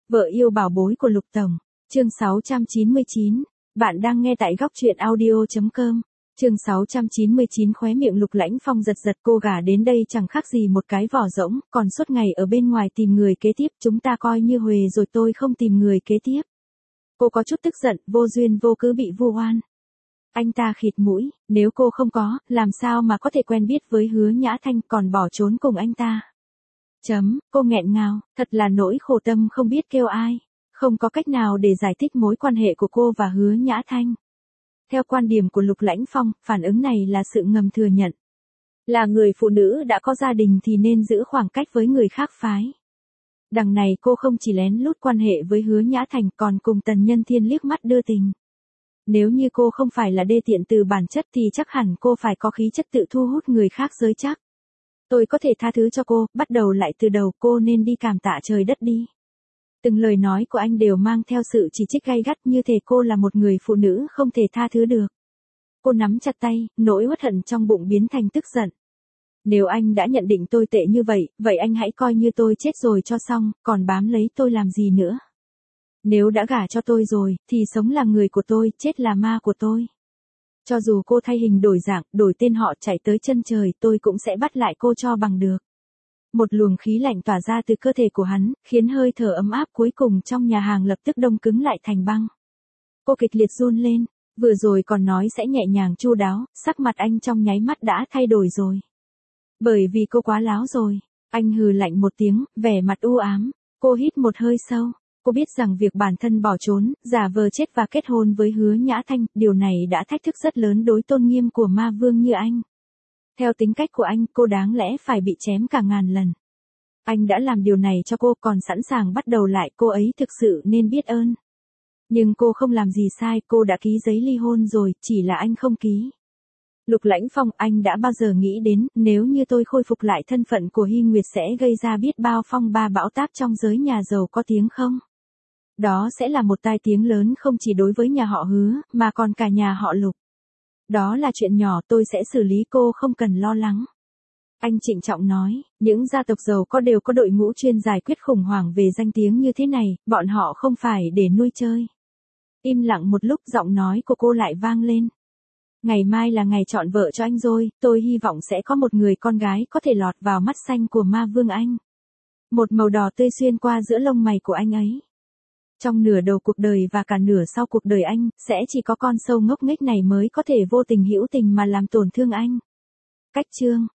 Vợ yêu bảo bối của Lục Tổng. Chương 699. Bạn đang nghe tại góc truyện audio.com. Chương 699. Khóe miệng Lục Lãnh Phong giật giật, cô gả đến đây chẳng khác gì một cái vỏ rỗng, còn suốt ngày ở bên ngoài tìm người kế tiếp, chúng ta coi như huề rồi, tôi không tìm người kế tiếp. Cô có chút tức giận, vô duyên vô cớ bị vu oan. Anh ta khịt mũi, nếu cô không có, làm sao mà có thể quen biết với Hứa Nhã Thanh còn bỏ trốn cùng anh ta. Cô nghẹn ngào, thật là nỗi khổ tâm không biết kêu ai. Không có cách nào để giải thích mối quan hệ của cô và Hứa Nhã Thanh. Theo quan điểm của Lục Lãnh Phong, phản ứng này là sự ngầm thừa nhận. Là người phụ nữ đã có gia đình thì nên giữ khoảng cách với người khác phái. Đằng này cô không chỉ lén lút quan hệ với Hứa Nhã Thành còn cùng Tần Nhân Thiên liếc mắt đưa tình. Nếu như cô không phải là đê tiện từ bản chất thì chắc hẳn cô phải có khí chất tự thu hút người khác giới chắc. Tôi có thể tha thứ cho cô, bắt đầu lại từ đầu, cô nên đi cảm tạ trời đất đi. Từng lời nói của anh đều mang theo sự chỉ trích gay gắt, như thể cô là một người phụ nữ không thể tha thứ được. Cô nắm chặt tay, nỗi uất hận trong bụng biến thành tức giận. Nếu anh đã nhận định tôi tệ như vậy, vậy anh hãy coi như tôi chết rồi cho xong, còn bám lấy tôi làm gì nữa. Nếu đã gả cho tôi rồi, thì sống là người của tôi, chết là ma của tôi. Cho dù cô thay hình đổi dạng, đổi tên họ chạy tới chân trời, tôi cũng sẽ bắt lại cô cho bằng được. Một luồng khí lạnh tỏa ra từ cơ thể của hắn, khiến hơi thở ấm áp cuối cùng trong nhà hàng lập tức đông cứng lại thành băng. Cô kịch liệt run lên, vừa rồi còn nói sẽ nhẹ nhàng chu đáo, sắc mặt anh trong nháy mắt đã thay đổi rồi. Bởi vì cô quá láo rồi. Anh hừ lạnh một tiếng, vẻ mặt u ám. Cô hít một hơi sâu. Cô biết rằng việc bản thân bỏ trốn, giả vờ chết và kết hôn với Hứa Nhã Thanh, điều này đã thách thức rất lớn đối tôn nghiêm của ma vương như anh. Theo tính cách của anh, cô đáng lẽ phải bị chém cả ngàn lần. Anh đã làm điều này cho cô, còn sẵn sàng bắt đầu lại, cô ấy thực sự nên biết ơn. Nhưng cô không làm gì sai, cô đã ký giấy ly hôn rồi, chỉ là anh không ký. Lục Lãnh Phong, anh đã bao giờ nghĩ đến, nếu như tôi khôi phục lại thân phận của Hy Nguyệt sẽ gây ra biết bao phong ba bão táp trong giới nhà giàu có tiếng không? Đó sẽ là một tai tiếng lớn không chỉ đối với nhà họ Hứa, mà còn cả nhà họ Lục. Đó là chuyện nhỏ, tôi sẽ xử lý, cô không cần lo lắng. Anh trịnh trọng nói, những gia tộc giàu có đều có đội ngũ chuyên giải quyết khủng hoảng về danh tiếng như thế này, bọn họ không phải để nuôi chơi. Im lặng một lúc, giọng nói của cô lại vang lên. Ngày mai là ngày chọn vợ cho anh rồi, tôi hy vọng sẽ có một người con gái có thể lọt vào mắt xanh của ma vương anh. Một màu đỏ tươi xuyên qua giữa lông mày của anh ấy. Trong nửa đầu cuộc đời và cả nửa sau cuộc đời anh, sẽ chỉ có con sâu ngốc nghếch này mới có thể vô tình hữu tình mà làm tổn thương anh. Cách chương.